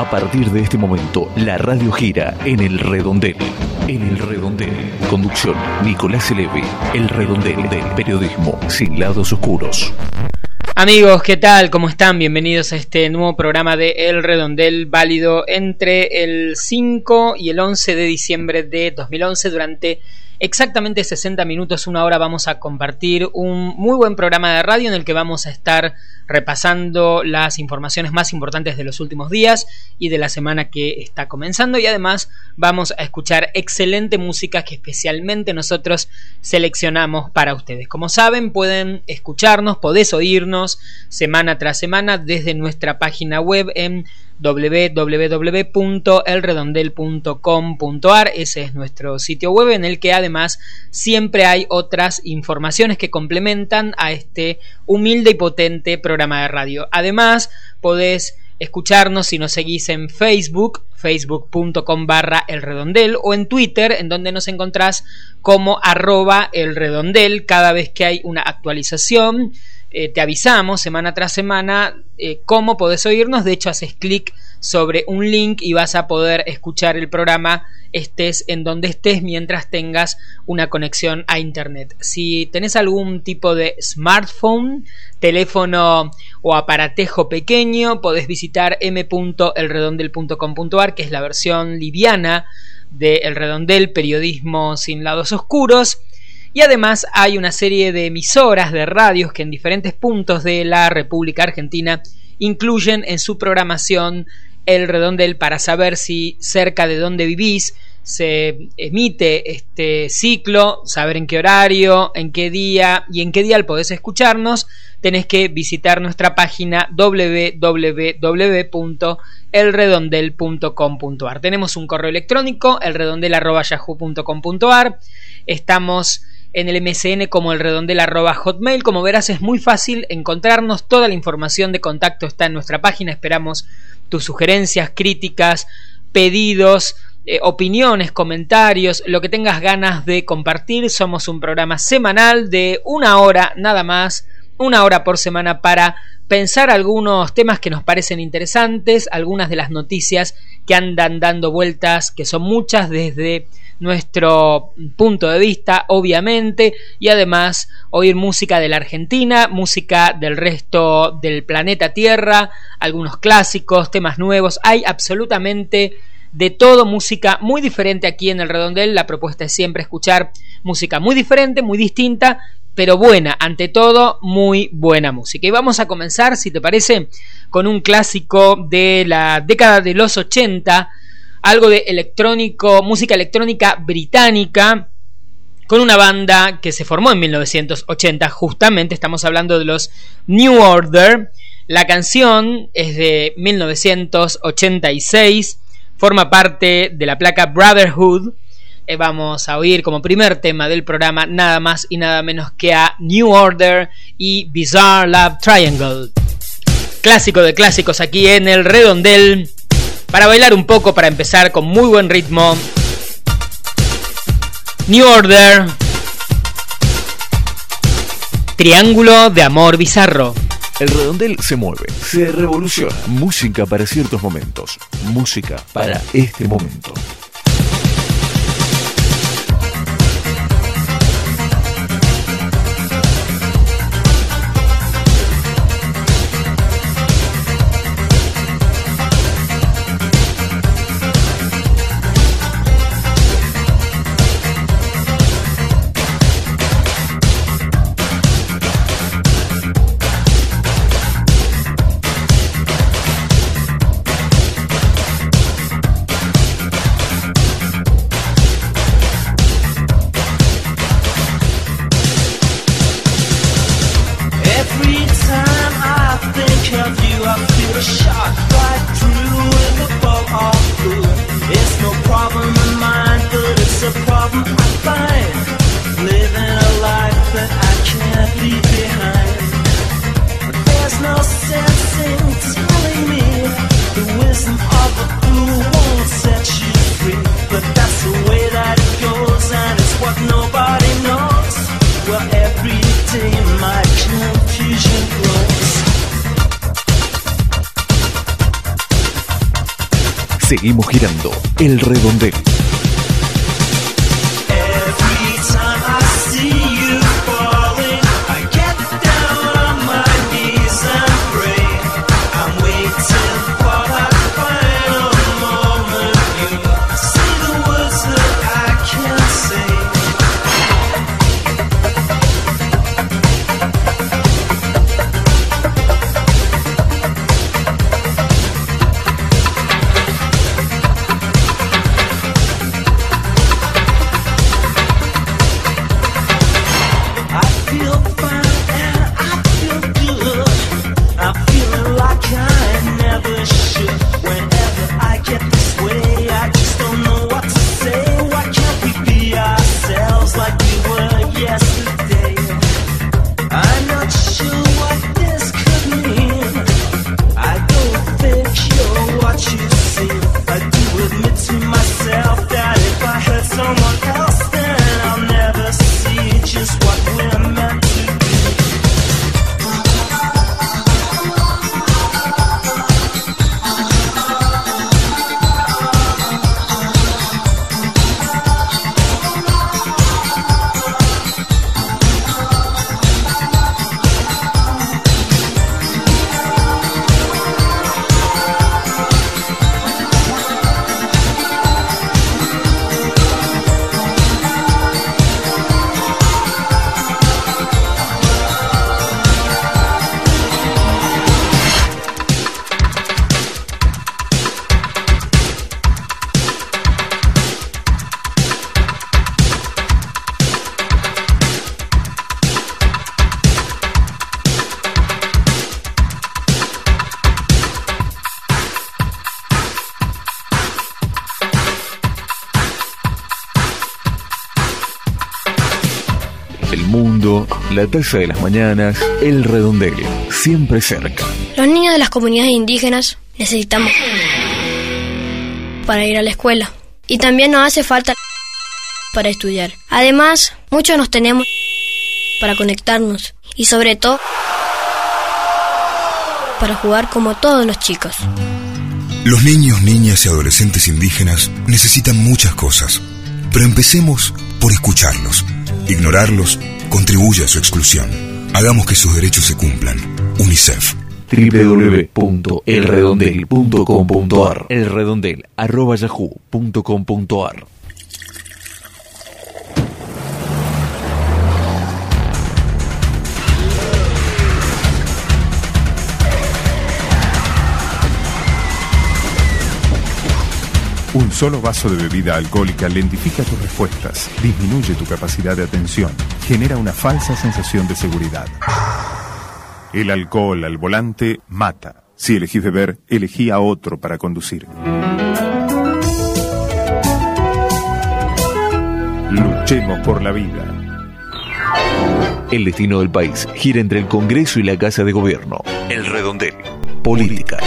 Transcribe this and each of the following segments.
A partir de este momento, la radio gira en El Redondel. En El Redondel. Conducción, Nicolás Elevi. El Redondel del periodismo sin lados oscuros. Amigos, ¿qué tal? ¿Cómo están? Bienvenidos a este nuevo programa de El Redondel, válido entre el 5 y el 11 de diciembre de 2011. Durante exactamente 60 minutos, una hora, vamos a compartir un muy buen programa de radio en el que vamos a estar repasando las informaciones más importantes de los últimos días y de la semana que está comenzando, y además vamos a escuchar excelente música que especialmente nosotros seleccionamos para ustedes. Como saben, pueden escucharnos, podés oírnos semana tras semana desde nuestra página web en www.elredondel.com.ar. Ese es nuestro sitio web, en el que además siempre hay otras informaciones que complementan a este humilde y potente programa de radio. Además, podés escucharnos si nos seguís en Facebook, facebook.com/elredondel, o en Twitter, en donde nos encontrás como @elredondel. Cada vez que hay una actualización, te avisamos semana tras semana cómo podés oírnos. De hecho, haces clic sobre un link y vas a poder escuchar el programa estés en donde estés, mientras tengas una conexión a internet. Si tenés algún tipo de smartphone, teléfono o aparatejo pequeño, podés visitar m.elredondel.com.ar, que es la versión liviana de El Redondel, periodismo sin lados oscuros. Y además hay una serie de emisoras de radios que en diferentes puntos de la República Argentina incluyen en su programación El Redondel, para saber si cerca de donde vivís se emite este ciclo, saber en qué horario, en qué día y en qué dial podés escucharnos. Tenés que visitar nuestra página www.elredondel.com.ar. Tenemos un correo electrónico, elredondel@yahoo.com.ar. Estamos en el MSN como elredondel@hotmail. Como verás, es muy fácil encontrarnos. Toda la información de contacto está en nuestra página. Esperamos tus sugerencias, críticas, pedidos, opiniones, comentarios, lo que tengas ganas de compartir. Somos un programa semanal de una hora, nada más, una hora por semana, para pensar algunos temas que nos parecen interesantes, algunas de las noticias que andan dando vueltas, que son muchas desde nuestro punto de vista, obviamente, y además oír música de la Argentina, música del resto del planeta Tierra, algunos clásicos, temas nuevos. Hay absolutamente de todo, música muy diferente aquí en El Redondel. La propuesta es siempre escuchar música muy diferente, muy distinta, pero buena, ante todo muy buena música. Y vamos a comenzar, si te parece, con un clásico de la década de los 80, algo de electrónico, música electrónica británica, con una banda que se formó en 1980, justamente estamos hablando de los New Order. La canción es de 1986, forma parte de la placa Brotherhood. Vamos a oír como primer tema del programa nada más y nada menos que a New Order y Bizarre Love Triangle. Clásico de clásicos aquí en El Redondel, para bailar un poco, para empezar con muy buen ritmo. New Order, Triángulo de Amor Bizarro. El Redondel se mueve, se revoluciona. Música para ciertos momentos. Música para este momento. Seguimos girando el redondel. La taza de las mañanas, el redondel, siempre cerca. Los niños de las comunidades indígenas necesitamos para ir a la escuela. Y también nos hace falta para estudiar. Además, muchos nos tenemos para conectarnos. Y sobre todo, para jugar como todos los chicos. Los niños, niñas y adolescentes indígenas necesitan muchas cosas. Pero empecemos por escucharlos. Ignorarlos contribuye a su exclusión. Hagamos que sus derechos se cumplan. UNICEF. www.elredondel.com.ar elredondel@yahoo.com.ar. Un solo vaso de bebida alcohólica lentifica tus respuestas, disminuye tu capacidad de atención, genera una falsa sensación de seguridad. El alcohol al volante mata. Si elegís beber, elegí a otro para conducir. Luchemos por la vida. El destino del país gira entre el Congreso y la Casa de Gobierno. El redondel. Política.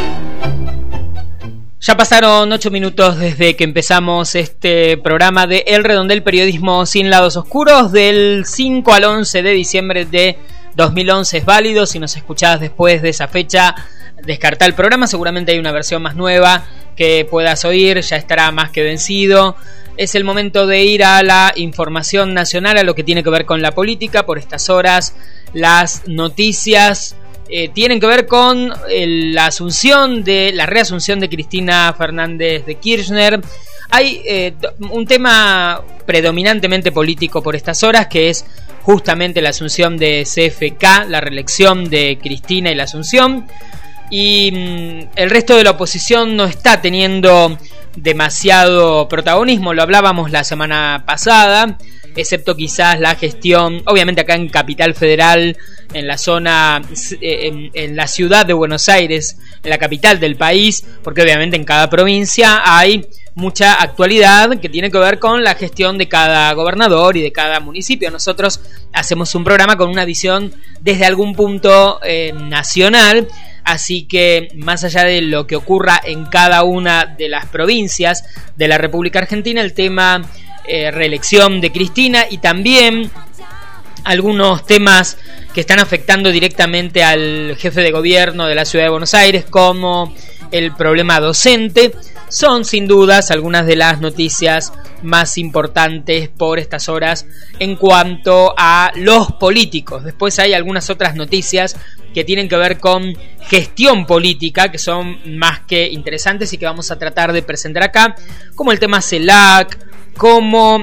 Ya pasaron 8 minutos desde que empezamos este programa de El Redondel, periodismo sin lados oscuros. Del 5 al 11 de diciembre de 2011 es válido. Si nos escuchás después de esa fecha, descartá el programa. Seguramente hay una versión más nueva que puedas oír, ya estará más que vencido. Es el momento de ir a la información nacional, a lo que tiene que ver con la política. Por estas horas, las noticias tienen que ver con la reasunción de Cristina Fernández de Kirchner. Hay un tema predominantemente político por estas horas, que es justamente la asunción de CFK, la reelección de Cristina y la asunción. Y el resto de la oposición no está teniendo demasiado protagonismo, lo hablábamos la semana pasada, excepto quizás la gestión, obviamente acá en Capital Federal, en la zona, en la ciudad de Buenos Aires, en la capital del país, porque obviamente en cada provincia hay mucha actualidad que tiene que ver con la gestión de cada gobernador y de cada municipio. Nosotros hacemos un programa con una visión desde algún punto nacional, así que más allá de lo que ocurra en cada una de las provincias de la República Argentina, el tema reelección de Cristina y también algunos temas que están afectando directamente al jefe de gobierno de la ciudad de Buenos Aires, como el problema docente, son sin dudas algunas de las noticias más importantes por estas horas en cuanto a los políticos. Después hay algunas otras noticias que tienen que ver con gestión política, que son más que interesantes y que vamos a tratar de presentar acá, como el tema CELAC, como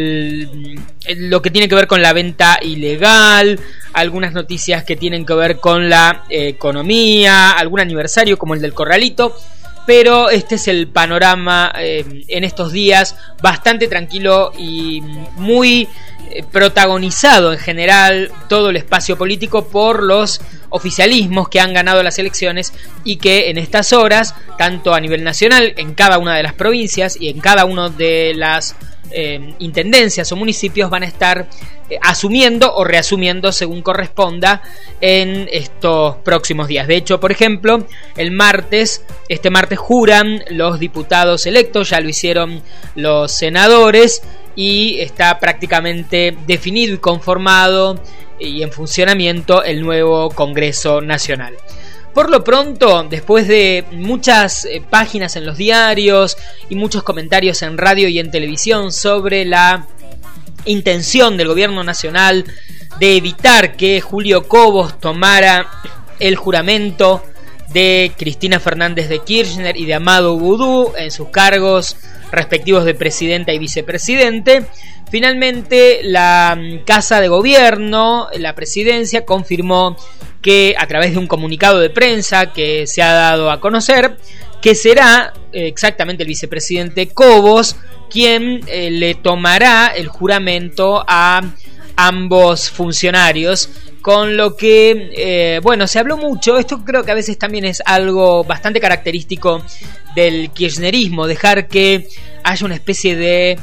lo que tiene que ver con la venta ilegal, algunas noticias que tienen que ver con la economía, algún aniversario como el del Corralito. Pero este es el panorama en estos días, bastante tranquilo y muy protagonizado en general todo el espacio político por los oficialismos que han ganado las elecciones y que en estas horas, tanto a nivel nacional, en cada una de las provincias y en cada una de las intendencias o municipios, van a estar asumiendo o reasumiendo según corresponda en estos próximos días. De hecho, por ejemplo, este martes juran los diputados electos, ya lo hicieron los senadores y está prácticamente definido y conformado y en funcionamiento el nuevo Congreso Nacional. Por lo pronto, después de muchas páginas en los diarios y muchos comentarios en radio y en televisión sobre la intención del gobierno nacional de evitar que Julio Cobos tomara el juramento de Cristina Fernández de Kirchner y de Amado Boudou en sus cargos respectivos de presidenta y vicepresidente, finalmente la Casa de Gobierno, la presidencia, confirmó que a través de un comunicado de prensa que se ha dado a conocer, que será exactamente el vicepresidente Cobos quien le tomará el juramento a ambos funcionarios, con lo que, se habló mucho. Esto creo que a veces también es algo bastante característico del kirchnerismo, dejar que haya una especie de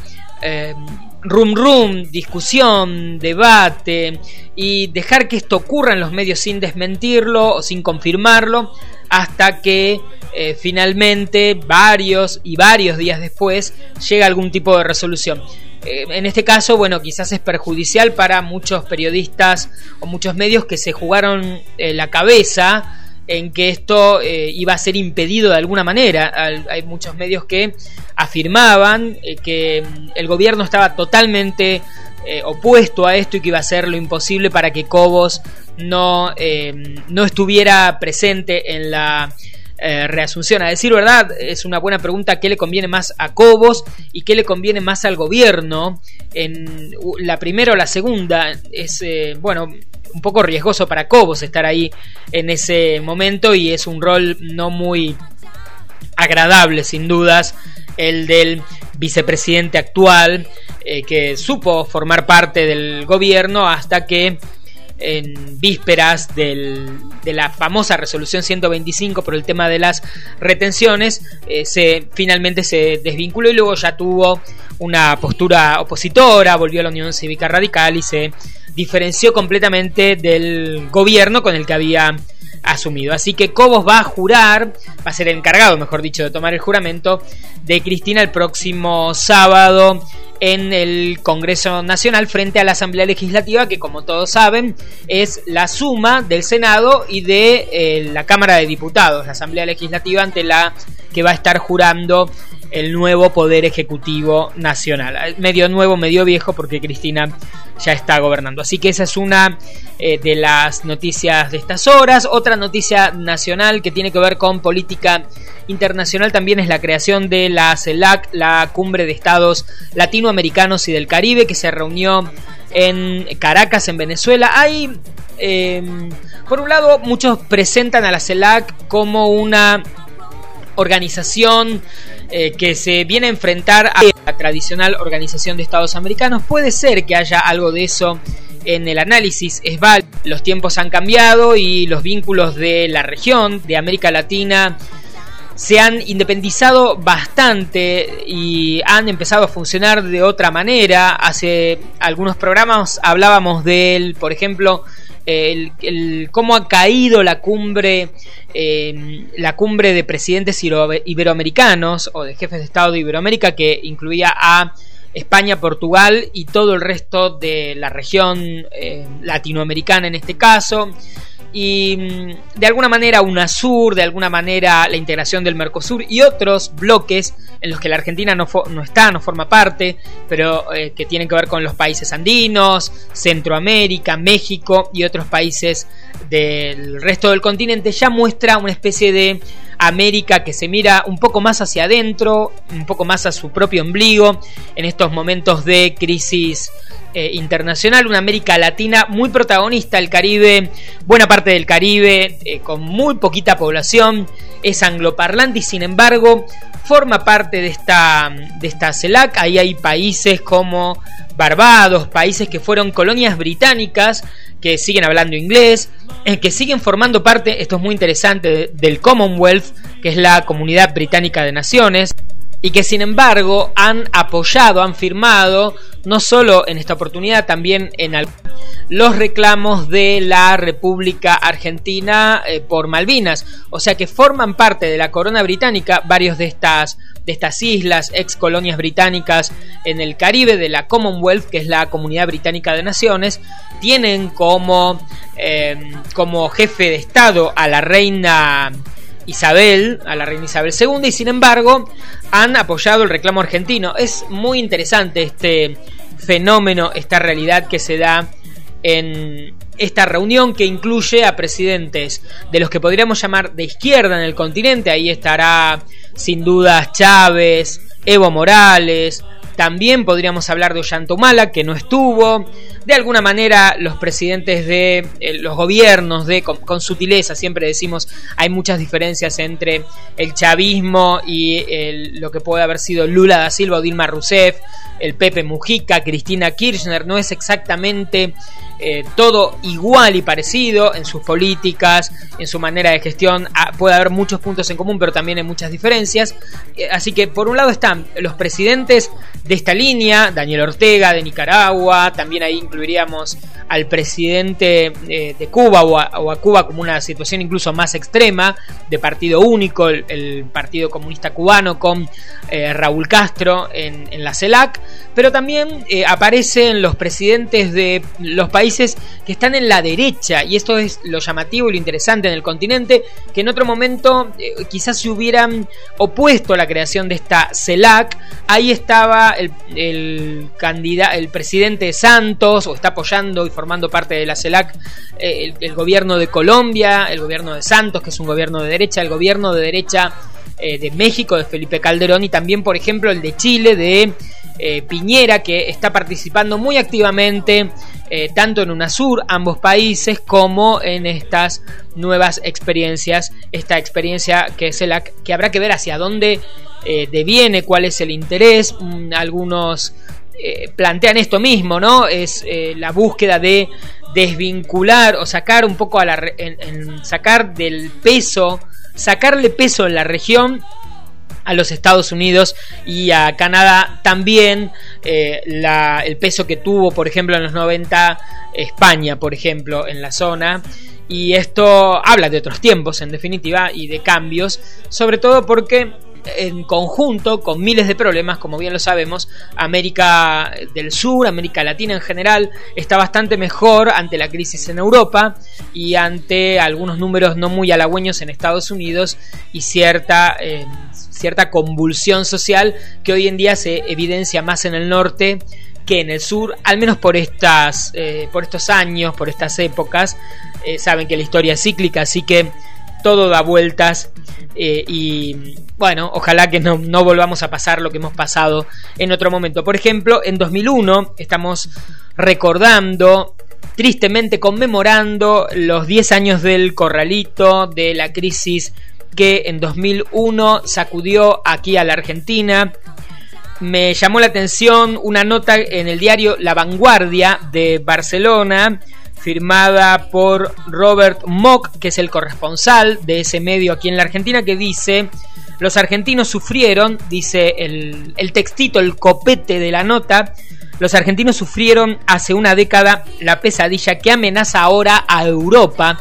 discusión, debate, y dejar que esto ocurra en los medios sin desmentirlo o sin confirmarlo, hasta que finalmente varios días después llega algún tipo de resolución. En este caso, quizás es perjudicial para muchos periodistas o muchos medios que se jugaron la cabeza en que esto iba a ser impedido de alguna manera. Hay muchos medios que afirmaban que el gobierno estaba totalmente opuesto a esto y que iba a hacer lo imposible para que Cobos no estuviera presente en la reasunción. A decir verdad, es una buena pregunta qué le conviene más a Cobos y qué le conviene más al gobierno, en la primera o la segunda. Es un poco riesgoso para Cobos estar ahí en ese momento, y es un rol no muy agradable, sin dudas, el del vicepresidente actual, que supo formar parte del gobierno hasta que en vísperas de la famosa resolución 125 por el tema de las retenciones, finalmente se desvinculó y luego ya tuvo una postura opositora, volvió a la Unión Cívica Radical y se diferenció completamente del gobierno con el que había asumido. Así que Cobos va a ser encargado, mejor dicho, de tomar el juramento de Cristina el próximo sábado en el Congreso Nacional frente a la Asamblea Legislativa, que como todos saben es la suma del Senado y de la Cámara de Diputados, la Asamblea Legislativa ante la que va a estar jurando el nuevo Poder Ejecutivo Nacional. Medio nuevo, medio viejo, porque Cristina ya está gobernando. Así que esa es una de las noticias de estas horas. Otra noticia nacional que tiene que ver con política internacional también es la creación de la CELAC, la Cumbre de Estados Latinoamericanos y del Caribe, que se reunió en Caracas, en Venezuela. Hay, por un lado, muchos presentan a la CELAC como una organización que se viene a enfrentar a la tradicional Organización de Estados Americanos. Puede ser que haya algo de eso en el análisis, es válido. Los tiempos han cambiado y los vínculos de la región, de América Latina, se han independizado bastante y han empezado a funcionar de otra manera. Hace algunos programas hablábamos de por ejemplo, cómo ha caído la cumbre de presidentes iberoamericanos o de jefes de Estado de Iberoamérica, que incluía a España, Portugal y todo el resto de la región latinoamericana en este caso, y de alguna manera UNASUR, de alguna manera la integración del Mercosur y otros bloques en los que la Argentina no forma parte, pero que tienen que ver con los países andinos, Centroamérica, México y otros países del resto del continente, ya muestra una especie de América que se mira un poco más hacia adentro, un poco más a su propio ombligo en estos momentos de crisis internacional. Una América Latina muy protagonista. El Caribe, buena parte del Caribe, con muy poquita población, es angloparlante y sin embargo forma parte de esta CELAC. Ahí hay países como Barbados, países que fueron colonias británicas, que siguen hablando inglés, que siguen formando parte, esto es muy interesante, del Commonwealth, que es la Comunidad Británica de Naciones, y que sin embargo han apoyado, han firmado, no solo en esta oportunidad, también en los reclamos de la República Argentina por Malvinas. O sea que forman parte de la corona británica varios de estas islas, ex colonias británicas en el Caribe, de la Commonwealth, que es la Comunidad Británica de Naciones. Tienen como jefe de Estado a la reina Isabel II, y sin embargo han apoyado el reclamo argentino. Es muy interesante este fenómeno, esta realidad que se da en esta reunión, que incluye a presidentes de los que podríamos llamar de izquierda en el continente. Ahí estará sin duda Chávez, Evo Morales. También podríamos hablar de Ollanta Humala, que no estuvo. De alguna manera los presidentes de los gobiernos, con sutileza, siempre decimos, hay muchas diferencias entre el chavismo y lo que puede haber sido Lula da Silva o Dilma Rousseff, el Pepe Mujica, Cristina Kirchner. No es exactamente todo igual y parecido en sus políticas, en su manera de gestión. Puede haber muchos puntos en común, pero también hay muchas diferencias. Así que por un lado están los presidentes de esta línea, Daniel Ortega de Nicaragua, también ahí incluiríamos al presidente de Cuba o a Cuba como una situación incluso más extrema, de partido único, el Partido Comunista Cubano con Raúl Castro en la CELAC, pero también aparecen los presidentes de los países que están en la derecha, y esto es lo llamativo y lo interesante en el continente, que en otro momento quizás se hubieran opuesto a la creación de esta CELAC. Ahí estaba el presidente Santos, o está apoyando y formando parte de la CELAC, el gobierno de Colombia, el gobierno de Santos, que es un gobierno de derecha, el gobierno de derecha de México, de Felipe Calderón, y también, por ejemplo, el de Chile, de Piñera, que está participando muy activamente tanto en UNASUR, ambos países, como en estas nuevas experiencias, esta experiencia que es CELAC, que habrá que ver hacia dónde deviene, cuál es el interés. Algunos plantean esto mismo, ¿no? Es la búsqueda de desvincular o sacar un poco sacar del peso, sacarle peso en la región a los Estados Unidos y a Canadá, también el peso que tuvo, por ejemplo, en los 90 España, por ejemplo, en la zona. Y esto habla de otros tiempos, en definitiva, y de cambios, sobre todo porque en conjunto, con miles de problemas, como bien lo sabemos, América del Sur, América Latina en general, está bastante mejor ante la crisis en Europa y ante algunos números no muy halagüeños en Estados Unidos y cierta convulsión social que hoy en día se evidencia más en el norte que en el sur, al menos por estos años, por estas épocas. Saben que la historia es cíclica, así que todo da vueltas, y bueno, ojalá que no volvamos a pasar lo que hemos pasado en otro momento. Por ejemplo, en 2001 estamos recordando, tristemente conmemorando, los 10 años del Corralito, de la crisis que en 2001 sacudió aquí a la Argentina. Me llamó la atención una nota en el diario La Vanguardia de Barcelona, firmada por Robert Mock, que es el corresponsal de ese medio aquí en la Argentina, que dice: los argentinos sufrieron, dice el textito, el copete de la nota, los argentinos sufrieron hace una década la pesadilla que amenaza ahora a Europa.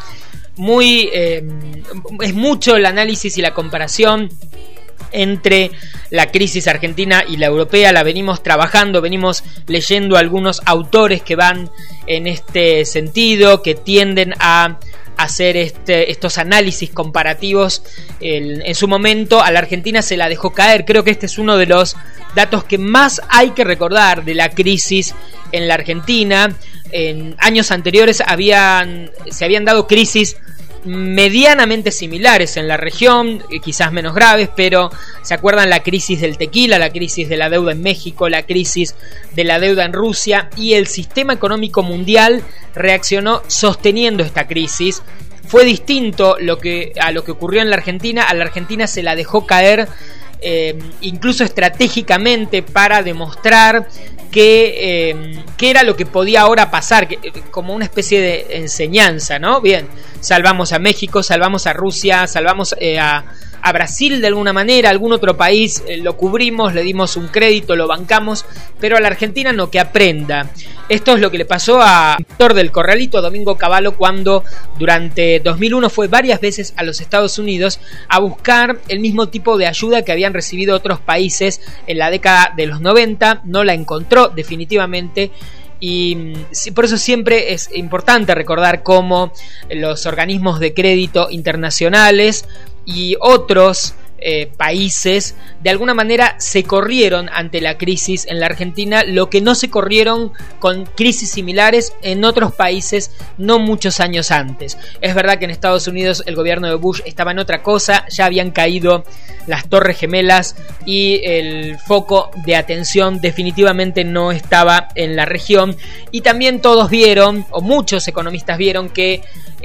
Es mucho el análisis y la comparación entre la crisis argentina y la europea. La venimos trabajando, venimos leyendo algunos autores que van en este sentido, que tienden a hacer estos análisis comparativos. En su momento a la Argentina se la dejó caer. Creo que este es uno de los datos que más hay que recordar de la crisis en la Argentina. En años anteriores se habían dado crisis medianamente similares en la región, quizás menos graves, pero ¿se acuerdan la crisis del tequila, la crisis de la deuda en México, la crisis de la deuda en Rusia? Y el sistema económico mundial reaccionó sosteniendo esta crisis. Fue distinto a lo que ocurrió en la Argentina. A la Argentina se la dejó caer incluso estratégicamente para demostrar qué era lo que podía ahora pasar, como una especie de enseñanza, ¿no? Bien, salvamos a México, salvamos a Rusia, salvamos a Brasil de alguna manera, algún otro país lo cubrimos, le dimos un crédito, lo bancamos, pero a la Argentina no, que aprenda. Esto es lo que le pasó a Víctor del Corralito, Domingo Cavallo, cuando durante 2001 fue varias veces a los Estados Unidos a buscar el mismo tipo de ayuda que habían recibido otros países en la década de los 90, no la encontró definitivamente. Y por eso siempre es importante recordar cómo los organismos de crédito internacionales y otros países de alguna manera se corrieron ante la crisis en la Argentina, lo que no se corrieron con crisis similares en otros países no muchos años antes. Es verdad que en Estados Unidos el gobierno de Bush estaba en otra cosa, ya habían caído las Torres Gemelas y el foco de atención definitivamente no estaba en la región, y también todos vieron, o muchos economistas vieron, que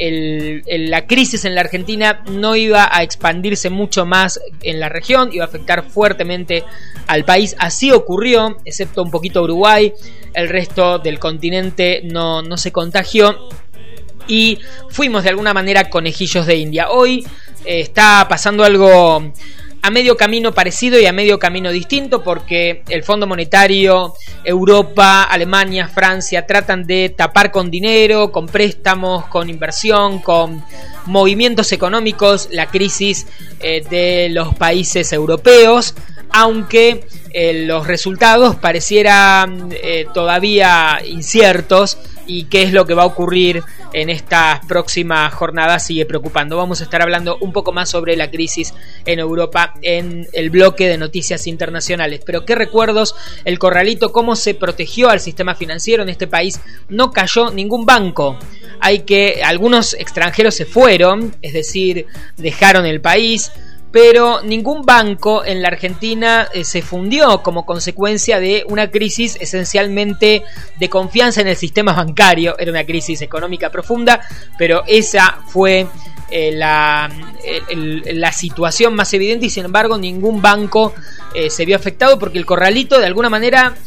la crisis en la Argentina no iba a expandirse mucho más en la región, iba a afectar fuertemente al país. Así ocurrió, excepto un poquito Uruguay, el resto del continente no se contagió y fuimos de alguna manera conejillos de India. Hoy está pasando algo a medio camino parecido y a medio camino distinto, porque el Fondo Monetario, Europa, Alemania, Francia tratan de tapar con dinero, con préstamos, con inversión, con movimientos económicos la crisis de los países europeos, aunque los resultados parecieran todavía inciertos, y qué es lo que va a ocurrir en estas próximas jornadas sigue preocupando. Vamos a estar hablando un poco más sobre la crisis en Europa en el bloque de noticias internacionales. Pero qué recuerdos el Corralito, cómo se protegió al sistema financiero en este país. No cayó ningún banco. Algunos extranjeros se fueron, es decir, dejaron el país, pero ningún banco en la Argentina se fundió como consecuencia de una crisis esencialmente de confianza en el sistema bancario. Era una crisis económica profunda, pero esa fue la situación más evidente, y sin embargo ningún banco se vio afectado, porque el Corralito de alguna manera,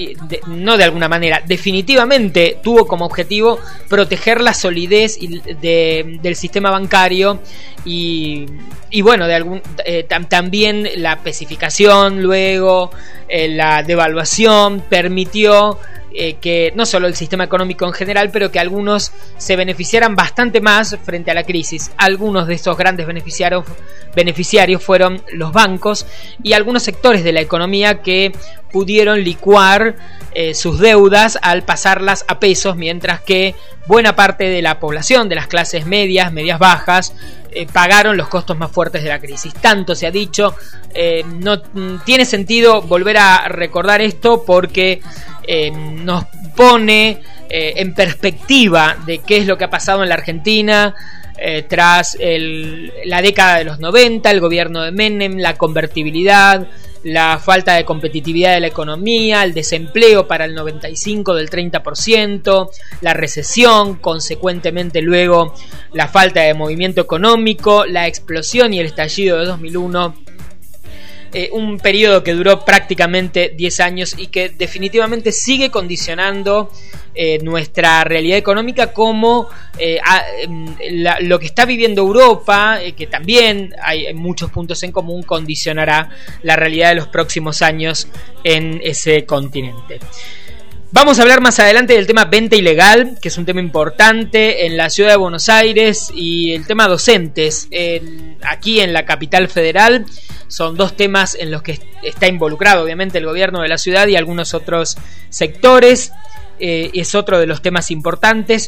definitivamente tuvo como objetivo proteger la solidez del sistema bancario y bueno, también la especificación, luego la devaluación permitió que no solo el sistema económico en general, pero que algunos se beneficiaran bastante más frente a la crisis. Algunos de estos grandes beneficiarios fueron los bancos y algunos sectores de la economía que pudieron licuar sus deudas al pasarlas a pesos, mientras que buena parte de la población, de las clases medias bajas, pagaron los costos más fuertes de la crisis. Tanto se ha dicho, no tiene sentido volver a recordar esto, porque nos pone en perspectiva de qué es lo que ha pasado en la Argentina tras la década de los 90, el gobierno de Menem, la convertibilidad, la falta de competitividad de la economía, el desempleo para el 95 del 30%, la recesión, consecuentemente luego la falta de movimiento económico, la explosión y el estallido de 2001. Un periodo que duró prácticamente 10 años y que definitivamente sigue condicionando nuestra realidad económica, como lo que está viviendo Europa, que también hay muchos puntos en común, condicionará la realidad de los próximos años en ese continente. Vamos a hablar más adelante del tema venta ilegal, que es un tema importante en la ciudad de Buenos Aires, y el tema docentes aquí en la capital federal. Son dos temas en los que está involucrado obviamente el gobierno de la ciudad y algunos otros sectores. Es otro de los temas importantes.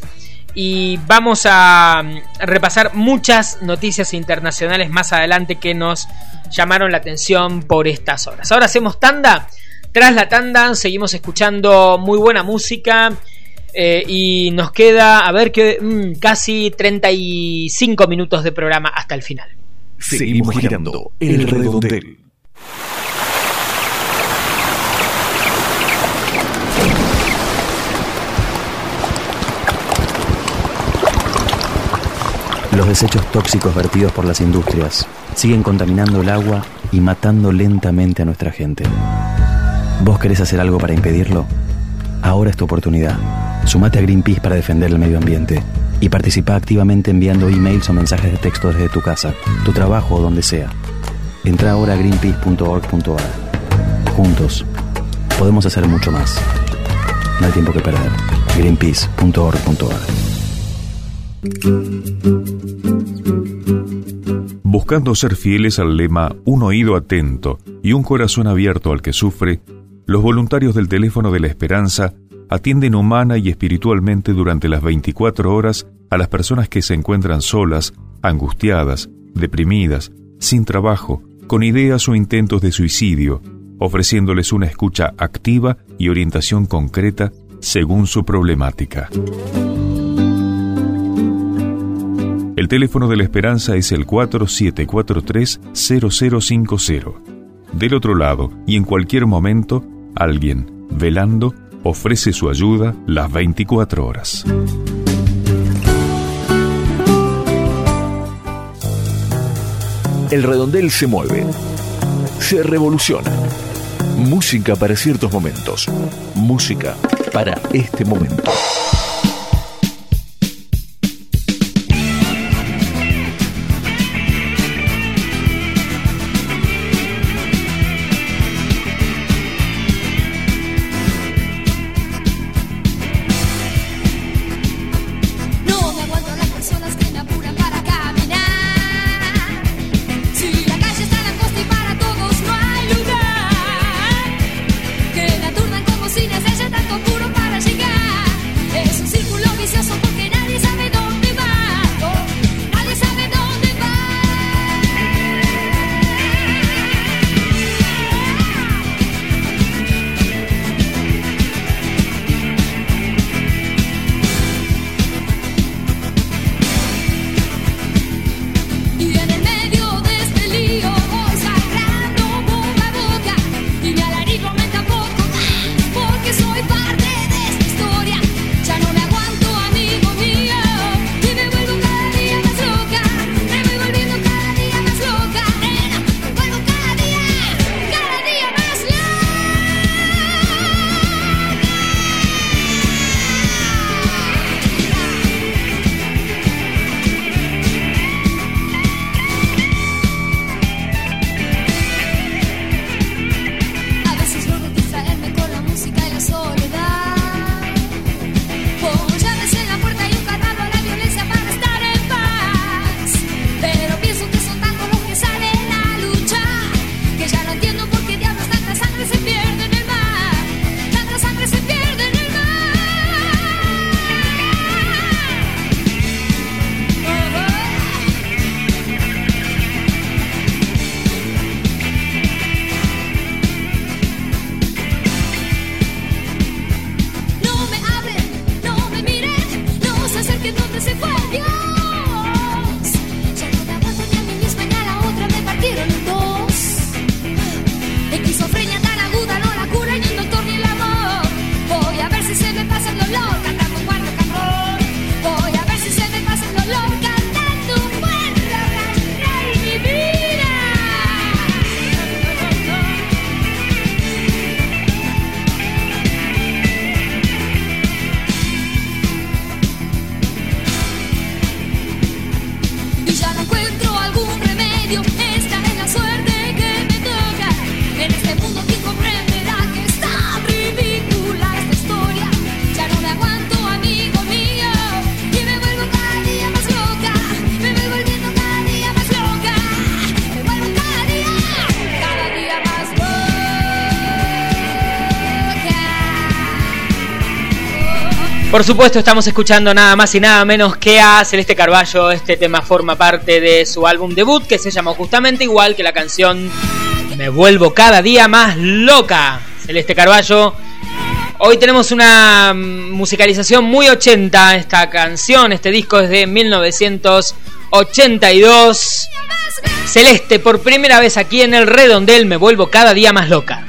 y vamos a repasar muchas noticias internacionales más adelante que nos llamaron la atención por estas horas. Ahora hacemos tanda. Tras la tanda seguimos escuchando muy buena música y nos queda, a ver, casi 35 minutos de programa hasta el final. Seguimos girando el redondel. Los desechos tóxicos vertidos por las industrias siguen contaminando el agua y matando lentamente a nuestra gente. ¿Vos querés hacer algo para impedirlo? Ahora es tu oportunidad. Sumate a Greenpeace para defender el medio ambiente y participa activamente enviando emails o mensajes de texto desde tu casa, tu trabajo o donde sea. Entra ahora a greenpeace.org.ar. Juntos podemos hacer mucho más. No hay tiempo que perder. greenpeace.org.ar. Buscando ser fieles al lema "un oído atento y un corazón abierto al que sufre", los voluntarios del Teléfono de la Esperanza atienden humana y espiritualmente durante las 24 horas a las personas que se encuentran solas, angustiadas, deprimidas, sin trabajo, con ideas o intentos de suicidio, ofreciéndoles una escucha activa y orientación concreta según su problemática. El teléfono de la Esperanza es el 4743-0050. Del otro lado, y en cualquier momento, alguien, velando, ofrece su ayuda las 24 horas. El redondel se mueve, se revoluciona. Música para ciertos momentos, música para este momento. Que me aturdan como si necesito tanto puro para llegar. Por supuesto, estamos escuchando nada más y nada menos que a Celeste Carballo. Este tema forma parte de su álbum debut, que se llamó justamente igual que la canción Me Vuelvo Cada Día Más Loca. Celeste Carballo. Hoy tenemos una musicalización muy 80. Esta canción, este disco es de 1982. Celeste, por primera vez aquí en el Redondel, Me Vuelvo Cada Día Más Loca.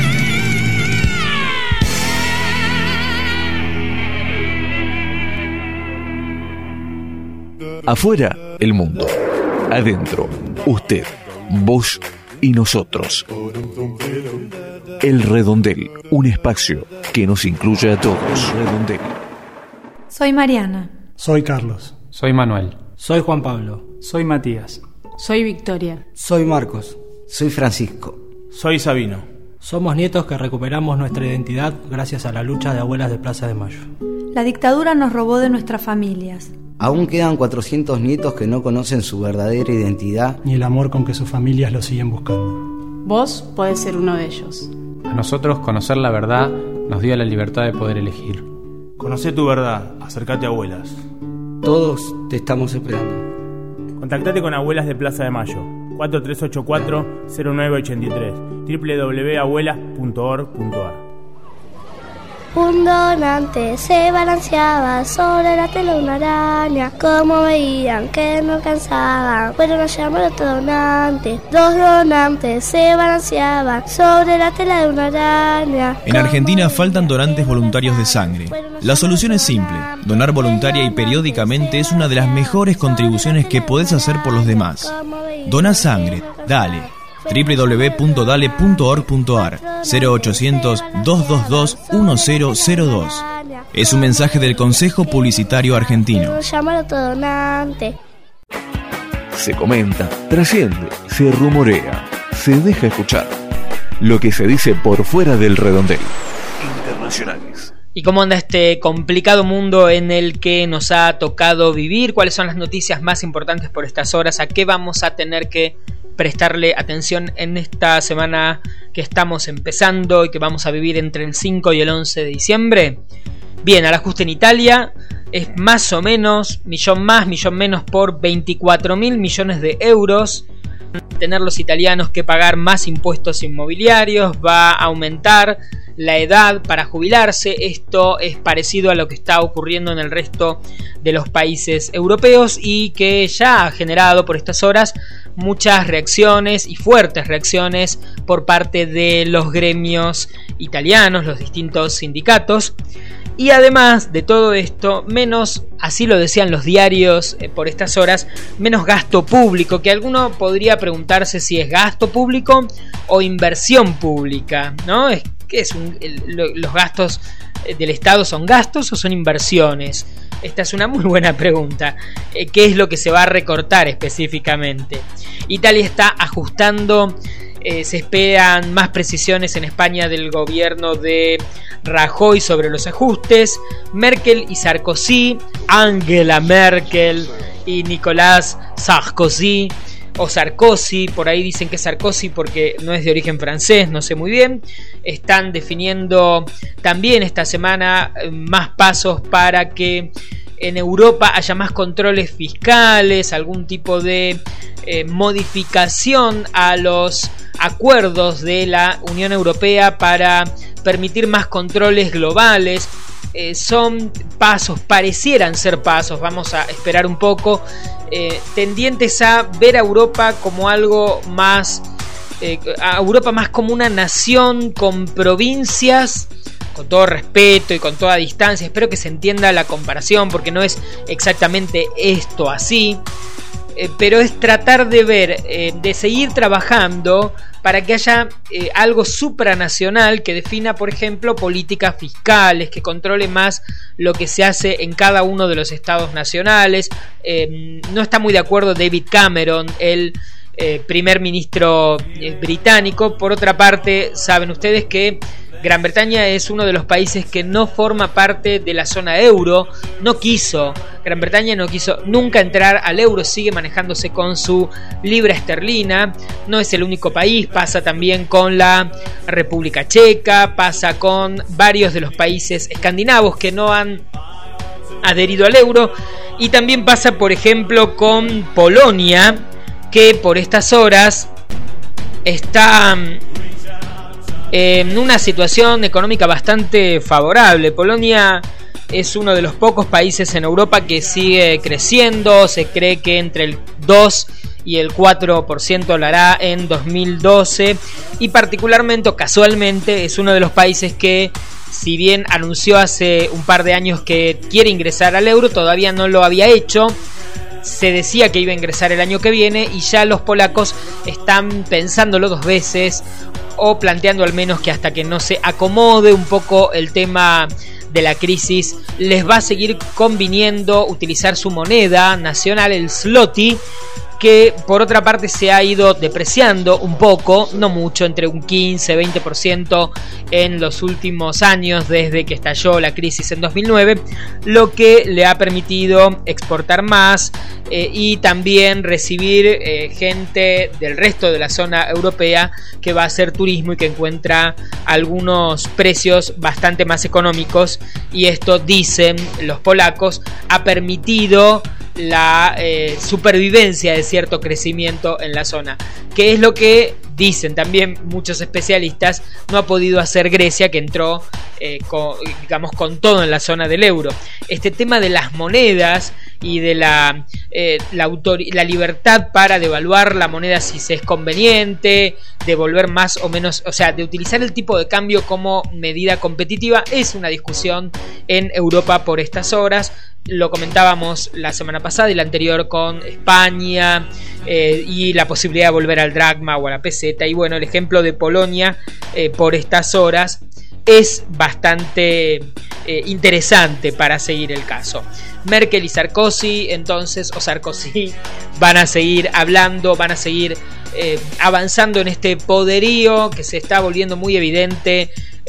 Afuera, el mundo. Adentro, usted, vos y nosotros. El Redondel, un espacio que nos incluye a todos. Redondel. Soy Mariana. Soy Carlos. Soy Manuel. Soy Juan Pablo. Soy Matías. Soy Victoria. Soy Marcos. Soy Francisco. Soy Sabino. Somos nietos que recuperamos nuestra identidad gracias a la lucha de abuelas de Plaza de Mayo. La dictadura nos robó de nuestras familias. Aún quedan 400 nietos que no conocen su verdadera identidad ni el amor con que sus familias lo siguen buscando. Vos podés ser uno de ellos. A nosotros conocer la verdad nos dio la libertad de poder elegir. Conocé tu verdad, acércate a Abuelas. Todos te estamos esperando. Contactate con Abuelas de Plaza de Mayo, 4384-0983, www.abuelas.org.ar. Un donante se balanceaba sobre la tela de una araña. Como veían que no alcanzaban, fueron a llamar a otro donante. Dos donantes se balanceaban sobre la tela de una araña. En Argentina faltan donantes voluntarios de sangre. La solución es simple. Donar voluntaria y periódicamente es una de las mejores contribuciones que podés hacer por los demás. Dona sangre, dale. www.dale.org.ar 0800-222-1002. Es un mensaje del Consejo Publicitario Argentino. Se comenta, trasciende, se rumorea, se deja escuchar. Lo que se dice por fuera del redondel. Internacionales. ¿Y cómo anda este complicado mundo en el que nos ha tocado vivir? ¿Cuáles son las noticias más importantes por estas horas? ¿A qué vamos a tener que prestarle atención en esta semana que estamos empezando y que vamos a vivir entre el 5 y el 11 de diciembre? Bien, el ajuste en Italia es más o menos, millón más, millón menos por 24.000 millones de euros. Tener los italianos que pagar más impuestos inmobiliarios, va a aumentar la edad para jubilarse. Esto es parecido a lo que está ocurriendo en el resto de los países europeos y que ya ha generado por estas horas muchas reacciones y fuertes reacciones por parte de los gremios italianos, los distintos sindicatos. Y además de todo esto, menos, así lo decían los diarios por estas horas, menos gasto público, que alguno podría preguntarse si es gasto público o inversión pública, ¿no? ¿Qué es los gastos del Estado? ¿Son gastos o son inversiones? Esta es una muy buena pregunta. ¿Qué es lo que se va a recortar específicamente? Italia está ajustando. Se esperan más precisiones en España del gobierno de Rajoy sobre los ajustes. Merkel y Sarkozy, Angela Merkel y Nicolas Sarkozy, o Sarkozy, por ahí dicen que es Sarkozy porque no es de origen francés, no sé muy bien. Están definiendo también esta semana más pasos para que en Europa haya más controles fiscales, algún tipo de modificación a los acuerdos de la Unión Europea para permitir más controles globales. Son pasos, parecieran ser pasos, vamos a esperar un poco, tendientes a ver a Europa como algo más, a Europa más como una nación con provincias, con todo respeto y con toda distancia. Espero que se entienda la comparación porque no es exactamente esto así, pero es tratar de ver, de seguir trabajando para que haya algo supranacional que defina, por ejemplo, políticas fiscales, que controle más lo que se hace en cada uno de los estados nacionales. No está muy de acuerdo David Cameron, el primer ministro británico. Por otra parte, saben ustedes que Gran Bretaña es uno de los países que no forma parte de la zona euro. Gran Bretaña no quiso nunca entrar al euro, sigue manejándose con su libra esterlina. No es el único país, pasa también con la República Checa, pasa con varios de los países escandinavos que no han adherido al euro. Y también pasa, por ejemplo, con Polonia, que por estas horas está en una situación económica bastante favorable. Polonia es uno de los pocos países en Europa que sigue creciendo. Se cree que entre el 2 y el 4% lo hará en 2012. Y particularmente o casualmente es uno de los países que, si bien anunció hace un par de años que quiere ingresar al euro, todavía no lo había hecho. Se decía que iba a ingresar el año que viene y ya los polacos están pensándolo dos veces, o planteando al menos que hasta que no se acomode un poco el tema de la crisis, les va a seguir conviniendo utilizar su moneda nacional, el zloty, que por otra parte se ha ido depreciando un poco, no mucho, entre un 15-20% en los últimos años desde que estalló la crisis en 2009, lo que le ha permitido exportar más y también recibir gente del resto de la zona europea que va a hacer turismo y que encuentra algunos precios bastante más económicos, y esto, dicen los polacos, ha permitido la supervivencia de cierto crecimiento en la zona, que es lo que dicen también muchos especialistas no ha podido hacer Grecia, que entró con todo en la zona del euro. Este tema de las monedas y de la libertad para devaluar la moneda si se es conveniente, de volver más o menos, o sea, de utilizar el tipo de cambio como medida competitiva, es una discusión en Europa por estas horas. Lo comentábamos la semana pasada y la anterior con España y la posibilidad de volver al dracma o a la peseta. Y bueno, el ejemplo de Polonia por estas horas es bastante interesante para seguir el caso. Merkel y Sarkozy, entonces, o Sarkozy, van a seguir hablando, van a seguir avanzando en este poderío que se está volviendo muy evidente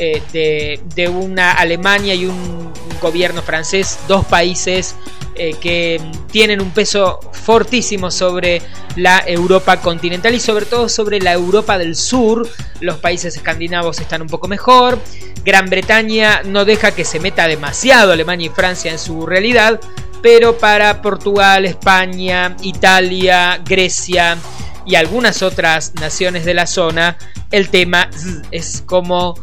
de una Alemania y un gobierno francés, dos países que tienen un peso fortísimo sobre la Europa continental y sobre todo sobre la Europa del sur. Los países escandinavos están un poco mejor. Gran Bretaña no deja que se meta demasiado Alemania y Francia en su realidad, pero para Portugal, España, Italia, Grecia y algunas otras naciones de la zona, el tema es como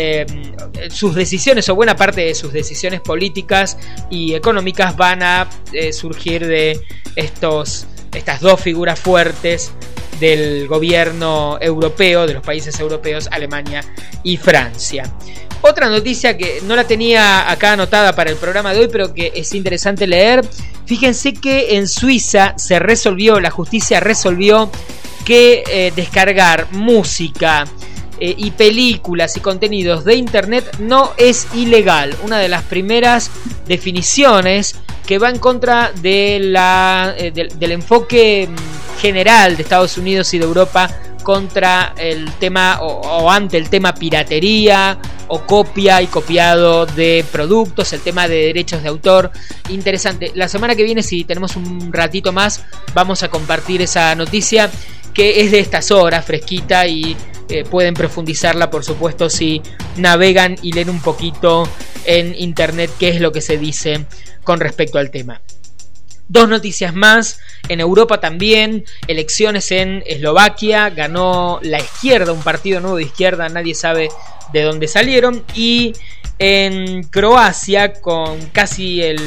sus decisiones, o buena parte de sus decisiones políticas y económicas, van a surgir de estas dos figuras fuertes del gobierno europeo, de los países europeos, Alemania y Francia. Otra noticia que no la tenía acá anotada para el programa de hoy, pero que es interesante leer. Fíjense que en Suiza la justicia resolvió que descargar música y películas y contenidos de internet no es ilegal. Una de las primeras definiciones que va en contra del enfoque general de Estados Unidos y de Europa contra el tema o ante el tema piratería o copia y copiado de productos, el tema de derechos de autor. Interesante. La semana que viene, si tenemos un ratito más, vamos a compartir esa noticia que es de estas horas, fresquita, y pueden profundizarla, por supuesto, si navegan y leen un poquito en internet qué es lo que se dice con respecto al tema. Dos noticias más. En Europa también, elecciones en Eslovaquia, ganó la izquierda, un partido nuevo de izquierda, nadie sabe de dónde salieron. Y en Croacia, con casi el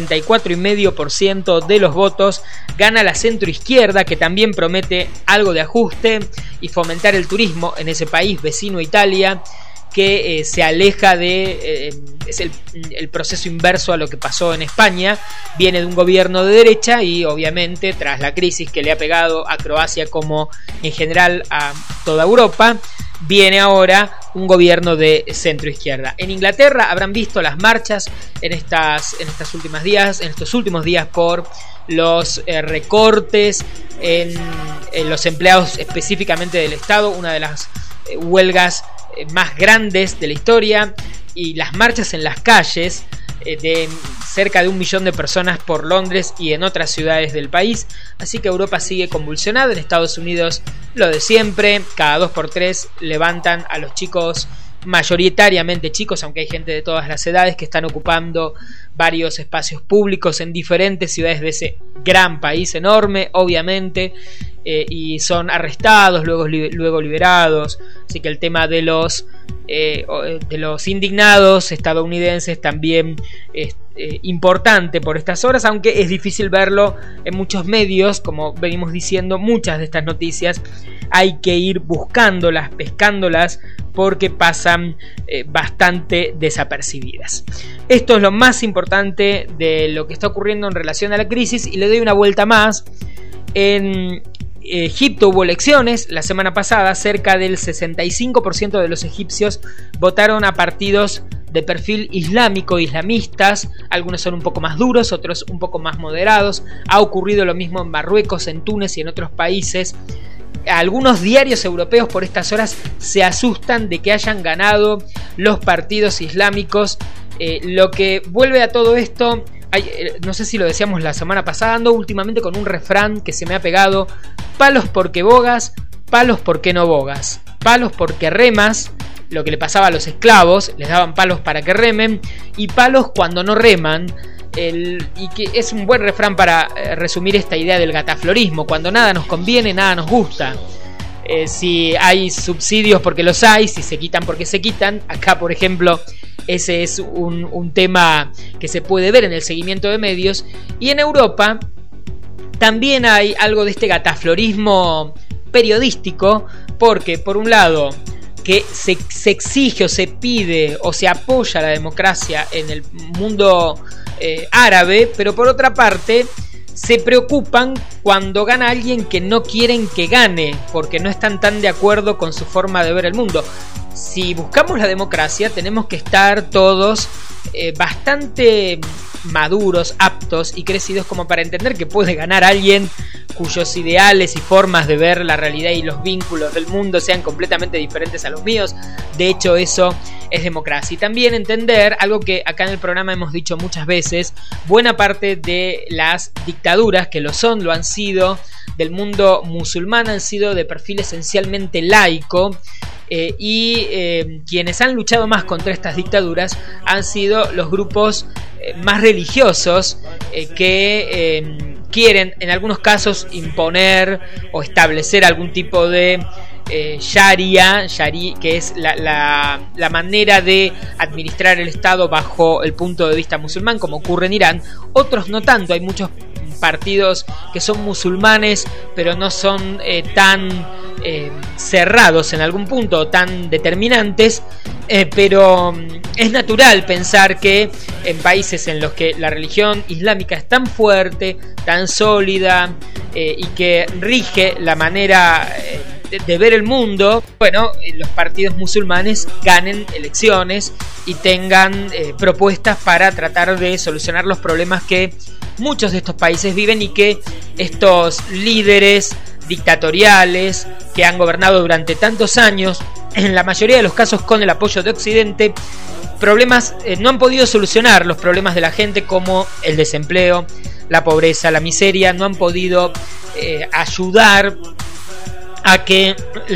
44,5% de los votos, gana la centroizquierda, que también promete algo de ajuste y fomentar el turismo en ese país vecino, Italia, que se aleja es el proceso inverso a lo que pasó en España. Viene de un gobierno de derecha y obviamente tras la crisis que le ha pegado a Croacia como en general a toda Europa, viene ahora un gobierno de centro izquierda. En Inglaterra habrán visto las marchas en estos últimos días por los recortes en los empleados específicamente del Estado, una de las huelgas más grandes de la historia, y las marchas en las calles de cerca de 1 millón de personas por Londres y en otras ciudades del país. Así que Europa sigue convulsionada. En Estados Unidos lo de siempre, cada 2 por 3 levantan a los chicos mayoritariamente chicos, aunque hay gente de todas las edades que están ocupando varios espacios públicos en diferentes ciudades de ese gran país enorme, obviamente, y son arrestados, luego liberados. Así que el tema de los indignados estadounidenses también es importante por estas horas, aunque es difícil verlo en muchos medios. Como venimos diciendo, muchas de estas noticias hay que ir buscándolas, pescándolas, porque pasan bastante desapercibidas. Esto es lo más importante de lo que está ocurriendo en relación a la crisis, y le doy una vuelta más. En Egipto hubo elecciones la semana pasada. Cerca del 65% de los egipcios votaron a partidos de perfil islámico, islamistas. Algunos son un poco más duros, otros un poco más moderados. Ha ocurrido lo mismo en Marruecos, en Túnez y en otros países. Algunos diarios europeos por estas horas se asustan de que hayan ganado los partidos islámicos. Lo que vuelve a todo esto, no sé si lo decíamos la semana pasada, ando últimamente con un refrán que se me ha pegado: palos porque bogas, palos porque no bogas, palos porque remas. Lo que le pasaba a los esclavos, les daban palos para que remen, y palos cuando no reman. Y que es un buen refrán para resumir esta idea del gataflorismo: cuando nada nos conviene, nada nos gusta. Si hay subsidios, porque los hay; si se quitan, porque se quitan. Acá, por ejemplo, ese es un tema que se puede ver en el seguimiento de medios. Y en Europa también hay algo de este gataflorismo periodístico, porque por un lado que se exige o se pide o se apoya la democracia en el mundo árabe, pero por otra parte se preocupan cuando gana alguien que no quieren que gane, porque no están tan de acuerdo con su forma de ver el mundo. Si buscamos la democracia, tenemos que estar todos bastante maduros, aptos y crecidos como para entender que puede ganar alguien cuyos ideales y formas de ver la realidad y los vínculos del mundo sean completamente diferentes a los míos. De hecho, eso es democracia. Y también entender algo que acá en el programa hemos dicho muchas veces: buena parte de las dictaduras, que lo han sido, del mundo musulmán, han sido de perfil esencialmente laico. Quienes han luchado más contra estas dictaduras han sido los grupos más religiosos, que quieren en algunos casos imponer o establecer algún tipo de Sharia, que es la manera de administrar el Estado bajo el punto de vista musulmán, como ocurre en Irán. Otros no tanto. Hay muchos partidos que son musulmanes, pero no son tan cerrados en algún punto, tan determinantes, pero es natural pensar que en países en los que la religión islámica es tan fuerte, tan sólida, y que rige la manera de ver el mundo, bueno, los partidos musulmanes ganen elecciones y tengan propuestas para tratar de solucionar los problemas que muchos de estos países viven, y que estos líderes dictatoriales que han gobernado durante tantos años, en la mayoría de los casos con el apoyo de Occidente, problemas no han podido solucionar los problemas de la gente, como el desempleo, la pobreza, la miseria. No han podido ayudar a que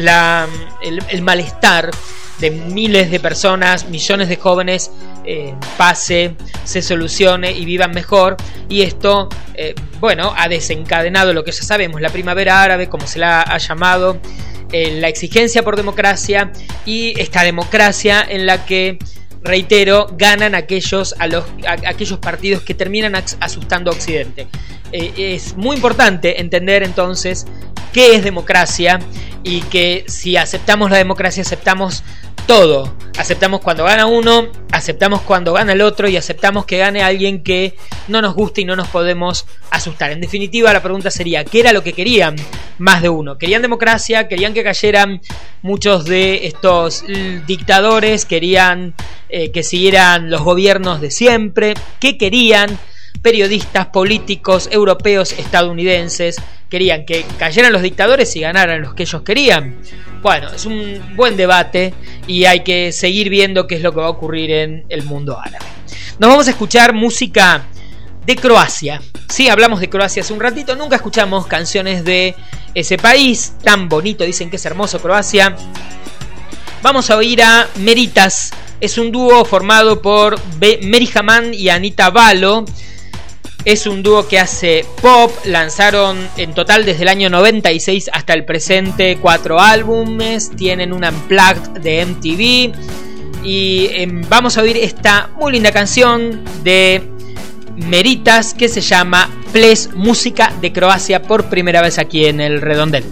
el malestar de miles de personas, millones de jóvenes, pase, se solucione y vivan mejor. Y esto, ha desencadenado lo que ya sabemos, la primavera árabe, como se la ha llamado, la exigencia por democracia, y esta democracia en la que, reitero, ganan aquellos partidos que terminan asustando a Occidente. Es muy importante entender entonces qué es democracia, y que si aceptamos la democracia, aceptamos todo. Aceptamos cuando gana uno, aceptamos cuando gana el otro, y aceptamos que gane alguien que no nos guste y no nos podemos asustar. En definitiva, la pregunta sería: ¿qué era lo que querían más de uno? ¿Querían democracia? ¿Querían que cayeran muchos de estos dictadores? ¿Querían que siguieran los gobiernos de siempre? ¿Qué querían? Periodistas, políticos, europeos, estadounidenses, ¿querían que cayeran los dictadores y ganaran los que ellos querían? Bueno, es un buen debate y hay que seguir viendo qué es lo que va a ocurrir en el mundo árabe. Nos vamos a escuchar música de Croacia. Sí, hablamos de Croacia hace un ratito, nunca escuchamos canciones de ese país tan bonito, dicen que es hermoso Croacia. Vamos a oír a Meritas. Es un dúo formado por Meri Hamán y Anita Balo. Es un dúo que hace pop. Lanzaron en total desde el año 96 hasta el presente 4 álbumes. Tienen un Unplugged de MTV. Y vamos a oír esta muy linda canción de Meritas que se llama Ples, música de Croacia, por primera vez aquí en el Redondel.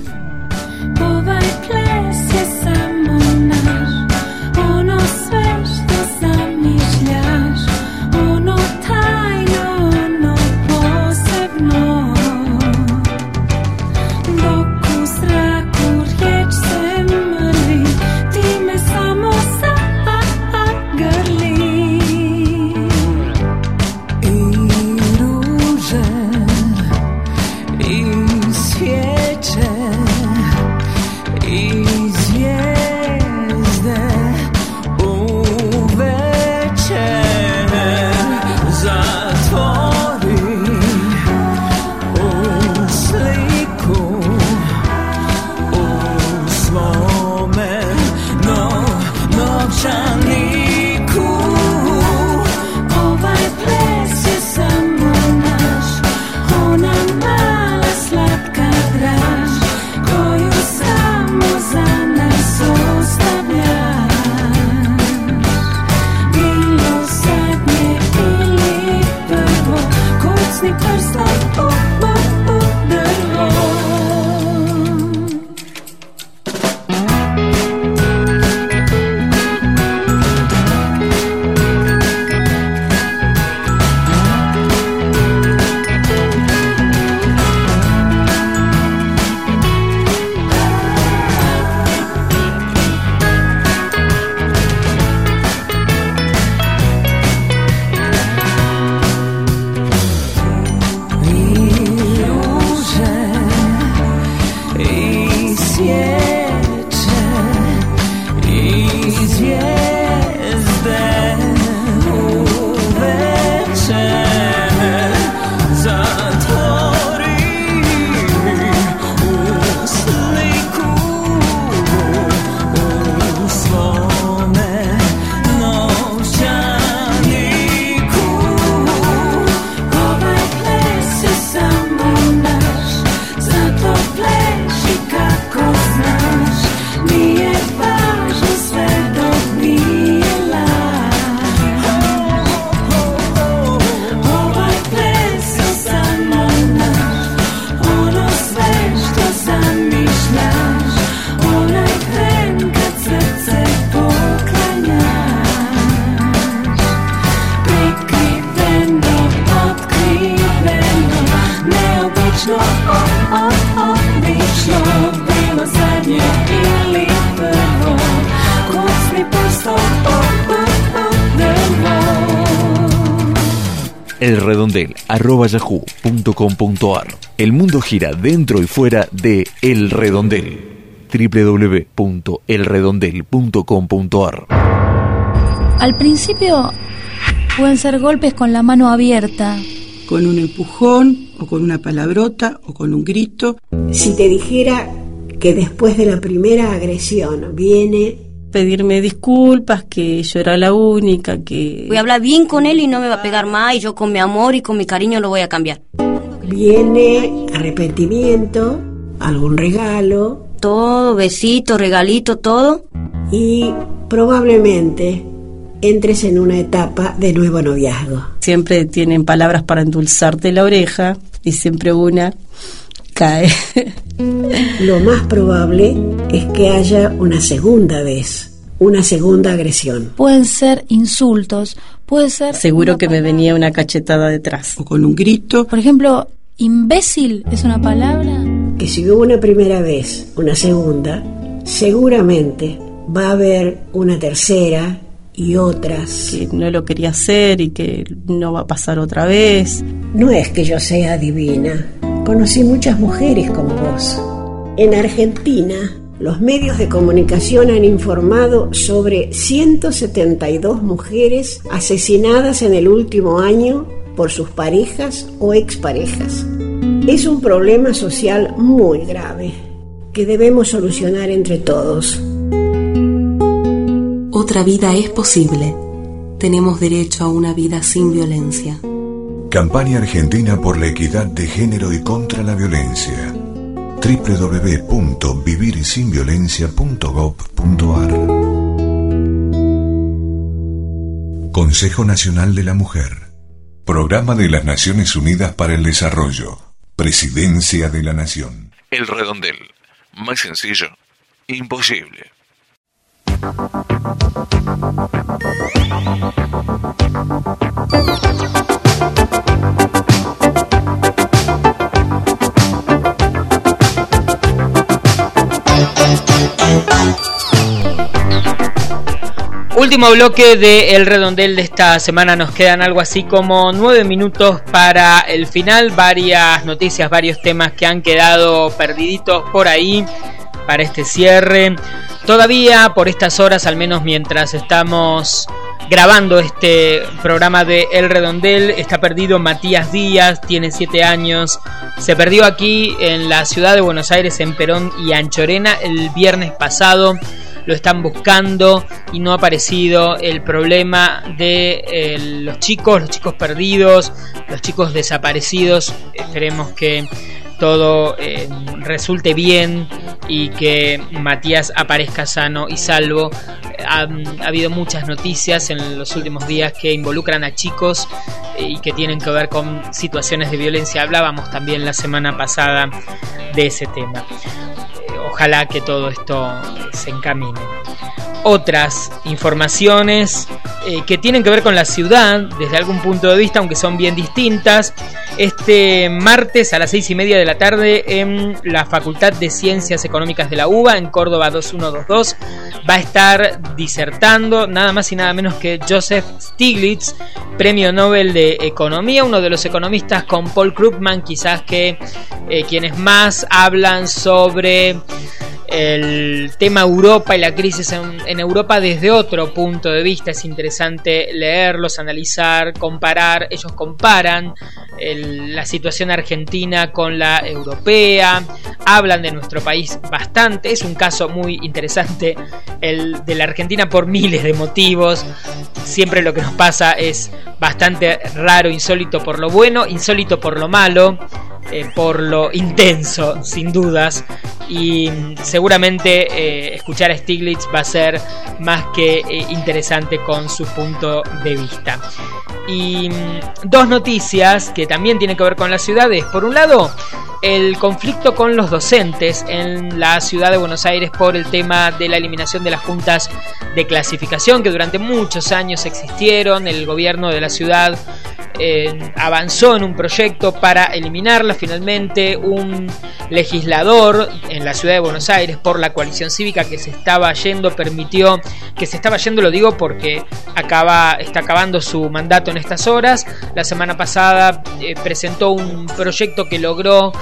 elredondel@yahoo.com.ar. El mundo gira dentro y fuera de El Redondel. www.elredondel.com.ar. Al principio pueden ser golpes con la mano abierta, con un empujón o con una palabrota o con un grito. Si te dijera que después de la primera agresión viene pedirme disculpas, que yo era la única, que voy a hablar bien con él y no me va a pegar más, y yo con mi amor y con mi cariño lo voy a cambiar. Viene arrepentimiento, algún regalo, todo, besito, regalito, todo, y probablemente entres en una etapa de nuevo noviazgo. Siempre tienen palabras para endulzarte la oreja y siempre una cae. Lo más probable es que haya una segunda vez, una segunda agresión. Pueden ser insultos, puede ser... Seguro que me venía una cachetada detrás. O con un grito. Por ejemplo, imbécil es una palabra. Que si hubo una primera vez, una segunda, seguramente va a haber una tercera y otras. Que no lo quería hacer y que no va a pasar otra vez. No es que yo sea divina. Conocí muchas mujeres como vos. En Argentina, los medios de comunicación han informado sobre 172 mujeres asesinadas en el último año por sus parejas o exparejas. Es un problema social muy grave que debemos solucionar entre todos. otra vida es posible. Tenemos derecho a una vida sin violencia. Campaña Argentina por la Equidad de Género y contra la Violencia. www.vivirsinviolencia.gov.ar. Consejo Nacional de la Mujer. Programa de las Naciones Unidas para el Desarrollo. Presidencia de la Nación. El redondel. Más sencillo, imposible. Último bloque de El Redondel de esta semana. Nos quedan algo así como 9 minutos para el final. Varias noticias, varios temas que han quedado perdiditos por ahí para este cierre. Todavía por estas horas, al menos mientras estamos grabando este programa de El Redondel, está perdido Matías Díaz, tiene 7 años. Se perdió aquí en la ciudad de Buenos Aires, en Perón y Anchorena, el viernes pasado. Lo están buscando y no ha aparecido. El problema de los chicos perdidos, los chicos desaparecidos. Esperemos que todo resulte bien y que Matías aparezca sano y salvo. Ha habido muchas noticias en los últimos días que involucran a chicos y que tienen que ver con situaciones de violencia. Hablábamos también la semana pasada de ese tema. Ojalá que todo esto se encamine. Otras informaciones que tienen que ver con la ciudad desde algún punto de vista, aunque son bien distintas. Este martes a las 6:30 de la tarde en la Facultad de Ciencias Económicas de la UBA, en Córdoba 2122, va a estar disertando nada más y nada menos que Joseph Stiglitz, Premio Nobel de Economía, uno de los economistas con Paul Krugman, quizás que quienes más hablan sobre el tema Europa y la crisis en Europa desde otro punto de vista. Es interesante leerlos, analizar, comparar. Ellos comparan la situación argentina con la europea, hablan de nuestro país bastante. Es un caso muy interesante el de la Argentina por miles de motivos. Siempre lo que nos pasa es bastante raro, insólito por lo bueno, insólito por lo malo, por lo intenso, sin dudas. Y seguramente escuchar a Stiglitz va a ser más que interesante con su punto de vista. Y dos noticias que también tienen que ver con las ciudades. Por un lado, el conflicto con los docentes en la ciudad de Buenos Aires por el tema de la eliminación de las juntas de clasificación que durante muchos años existieron. El gobierno de la ciudad avanzó en un proyecto para eliminarla. Finalmente un legislador en la ciudad de Buenos Aires por la coalición cívica que se estaba yendo permitió que se estaba yendo, lo digo porque está acabando su mandato en estas horas. La semana pasada presentó un proyecto que logró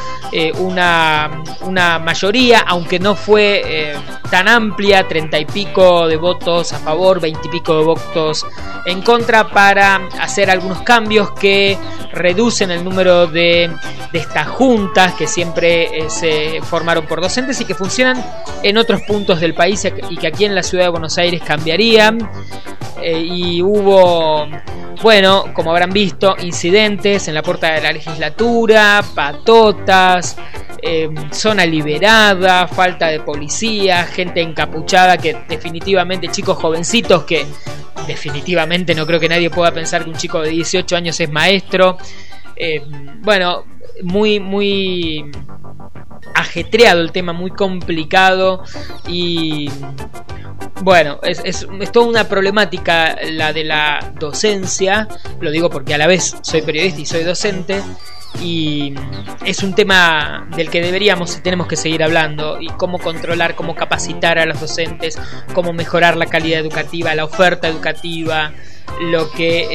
una mayoría, aunque no fue tan amplia, 30 y pico de votos a favor, 20 y pico de votos en contra, para hacer algunos cambios que reducen el número de estas juntas que siempre se formaron por docentes y que funcionan en otros puntos del país y que aquí en la ciudad de Buenos Aires cambiarían. Y hubo, bueno, como habrán visto, incidentes en la puerta de la legislatura, patotas, zona liberada, falta de policía, gente encapuchada que definitivamente, chicos jovencitos que definitivamente no creo que nadie pueda pensar que un chico de 18 años es maestro. Bueno, muy ajetreado el tema, muy complicado y bueno, es toda una problemática la de la docencia. Lo digo porque a la vez soy periodista y soy docente y es un tema del que deberíamos y tenemos que seguir hablando, y cómo controlar, cómo capacitar a los docentes, cómo mejorar la calidad educativa, la oferta educativa, lo que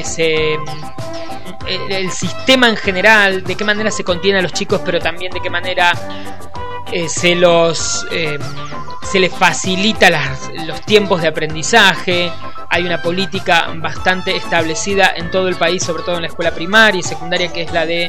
el sistema en general, de qué manera se contiene a los chicos, pero también de qué manera se les facilita los tiempos de aprendizaje. Hay una política bastante establecida en todo el país, sobre todo en la escuela primaria y secundaria, que es la de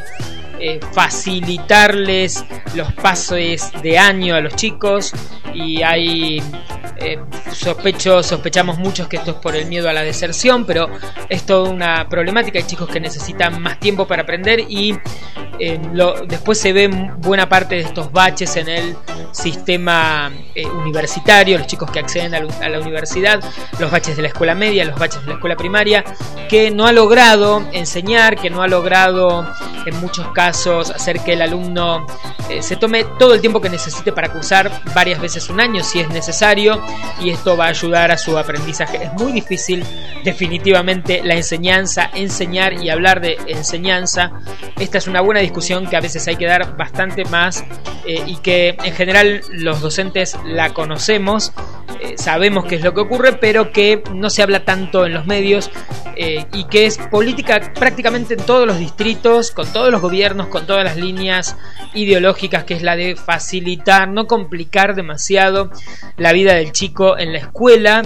facilitarles los pasos de año a los chicos, y hay sospechamos muchos que esto es por el miedo a la deserción, pero es toda una problemática. Hay chicos que necesitan más tiempo para aprender y después se ve buena parte de estos baches en el sistema universitario, los chicos que acceden a la universidad, los baches de la escuela media, los baches de la escuela primaria, que no ha logrado enseñar, que no ha logrado en muchos casos hacer que el alumno se tome todo el tiempo que necesite para cursar varias veces un año si es necesario, y esto va a ayudar a su aprendizaje. Es muy difícil definitivamente la enseñanza, enseñar y hablar de enseñanza. Esta es una buena discusión que a veces hay que dar bastante más y que en general los docentes la conocemos, sabemos qué es lo que ocurre, pero que no se habla tanto en los medios y que es política prácticamente en todos los distritos, con todos los gobiernos, con todas las líneas ideológicas, que es la de facilitar, no complicar demasiado la vida del chico en la escuela.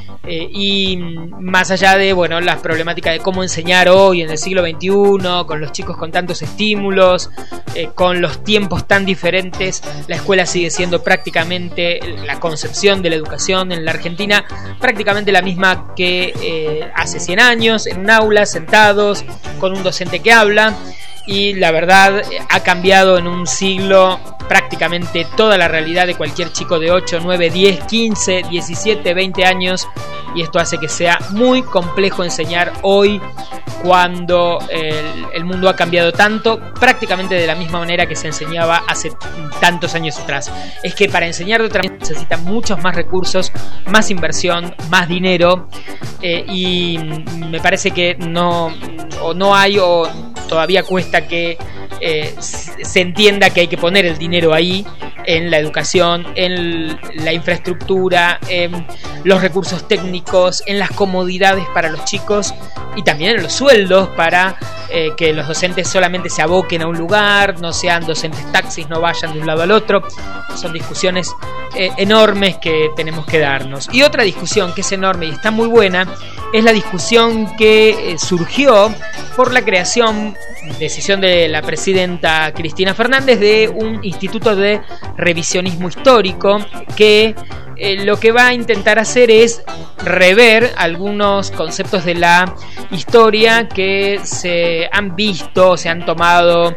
Y más allá de la problemática de cómo enseñar hoy en el siglo XXI, con los chicos con tantos estímulos, con los tiempos tan diferentes, la escuela sigue siendo prácticamente, la concepción de la educación en la Argentina, prácticamente la misma que hace 100 años, en un aula, sentados, con un docente que habla. Y la verdad ha cambiado en un siglo prácticamente toda la realidad de cualquier chico de 8, 9, 10, 15, 17, 20 años, y esto hace que sea muy complejo enseñar hoy cuando el mundo ha cambiado tanto, prácticamente de la misma manera que se enseñaba hace tantos años atrás. Es que para enseñar de otra manera necesitan muchos más recursos, más inversión, más dinero, y me parece que no hay, o todavía cuesta que se entienda que hay que poner el dinero ahí, en la educación, en la infraestructura, en los recursos técnicos, en las comodidades para los chicos y también en los sueldos para que los docentes solamente se aboquen a un lugar, no sean docentes taxis, no vayan de un lado al otro. Son discusiones enormes que tenemos que darnos. Y otra discusión que es enorme y está muy buena es la discusión que surgió por la creación, decisión de la presidenta Cristina Fernández, de un instituto de revisionismo histórico que lo que va a intentar hacer es rever algunos conceptos de la historia que se han visto, se han tomado,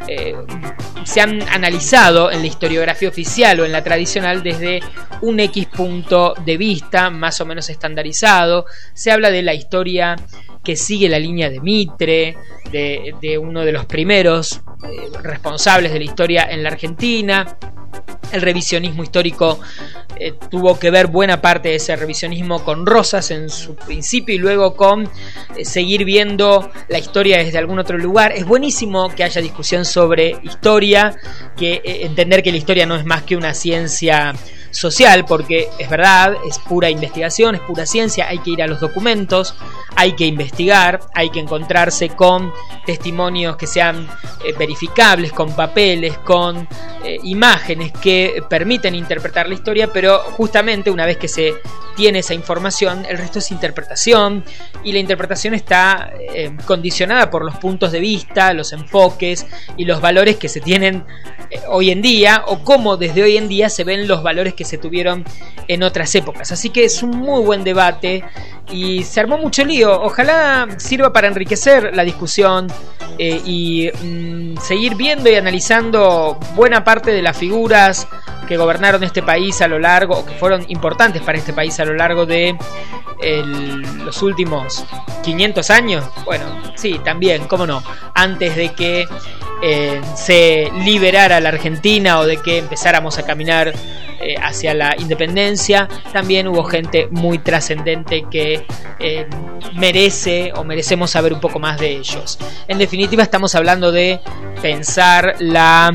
se han analizado en la historiografía oficial o en la tradicional desde un X punto de vista más o menos estandarizado. Se habla de la historia que sigue la línea de Mitre, de uno de los primeros responsables de la historia en la Argentina. El revisionismo histórico tuvo que ver buena parte de ese revisionismo con Rosas en su principio y luego con seguir viendo la historia desde algún otro lugar. Es buenísimo que haya discusión sobre historia, que entender que la historia no es más que una ciencia social, porque es verdad, es pura investigación, es pura ciencia, hay que ir a los documentos, hay que investigar, hay que encontrarse con testimonios que sean verificables, con papeles, con imágenes que permiten interpretar la historia, pero justamente una vez que se tiene esa información, el resto es interpretación, y la interpretación está condicionada por los puntos de vista, los enfoques y los valores que se tienen hoy en día, o cómo desde hoy en día se ven los valores que se tuvieron en otras épocas. Así que es un muy buen debate y se armó mucho lío. Ojalá sirva para enriquecer la discusión y seguir viendo y analizando buena parte de las figuras que gobernaron este país a lo largo, o que fueron importantes para este país a lo largo de los últimos 500 años. Bueno, sí, también, cómo no, antes de que se liberara la Argentina o de que empezáramos a caminar hacia la independencia, también hubo gente muy trascendente que merecemos saber un poco más de ellos. En definitiva, estamos hablando de pensar la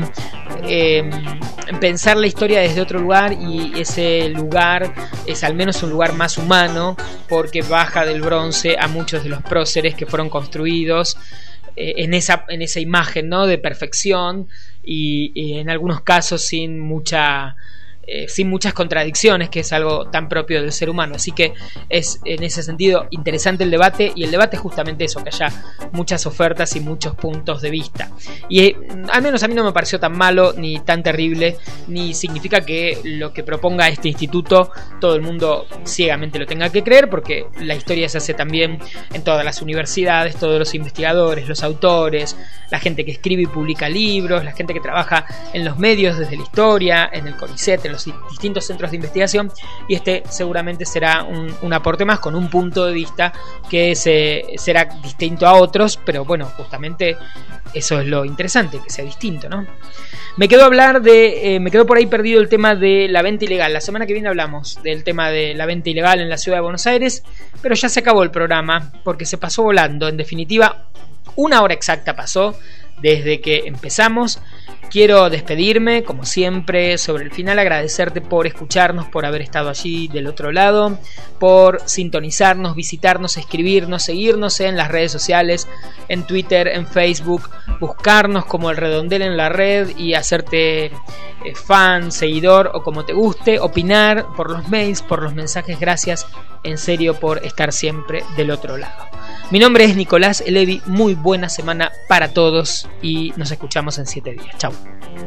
historia desde otro lugar, y ese lugar es al menos un lugar más humano, porque baja del bronce a muchos de los próceres que fueron construidos en esa imagen, ¿no?, de perfección, y en algunos casos sin mucha sin muchas contradicciones, que es algo tan propio del ser humano. Así que es en ese sentido interesante el debate, y el debate es justamente eso, que haya muchas ofertas y muchos puntos de vista. Y al menos a mí no me pareció tan malo ni tan terrible, ni significa que lo que proponga este instituto todo el mundo ciegamente lo tenga que creer, porque la historia se hace también en todas las universidades, todos los investigadores, los autores, la gente que escribe y publica libros, la gente que trabaja en los medios desde la historia, en el CONICET, en los distintos centros de investigación, y este seguramente será un aporte más con un punto de vista que será distinto a otros, pero bueno, justamente eso es lo interesante, que sea distinto, ¿no? Me quedó por ahí perdido el tema de la venta ilegal. La semana que viene hablamos del tema de la venta ilegal en la ciudad de Buenos Aires, pero ya se acabó el programa porque se pasó volando. En definitiva, 1 hora exacta pasó desde que empezamos. Quiero despedirme, como siempre, sobre el final, agradecerte por escucharnos, por haber estado allí del otro lado, por sintonizarnos, visitarnos, escribirnos, seguirnos en las redes sociales, en Twitter, en Facebook, buscarnos como El Redondel en la red y hacerte fan, seguidor o como te guste, opinar por los mails, por los mensajes. Gracias en serio por estar siempre del otro lado. Mi nombre es Nicolás Elevi, muy buena semana para todos y nos escuchamos en 7 días. Chau.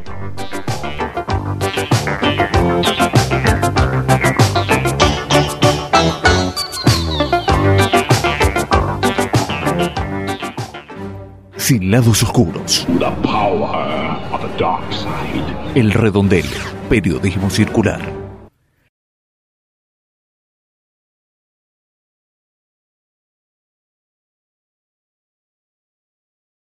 Sin lados oscuros. El Redondel, periodismo circular.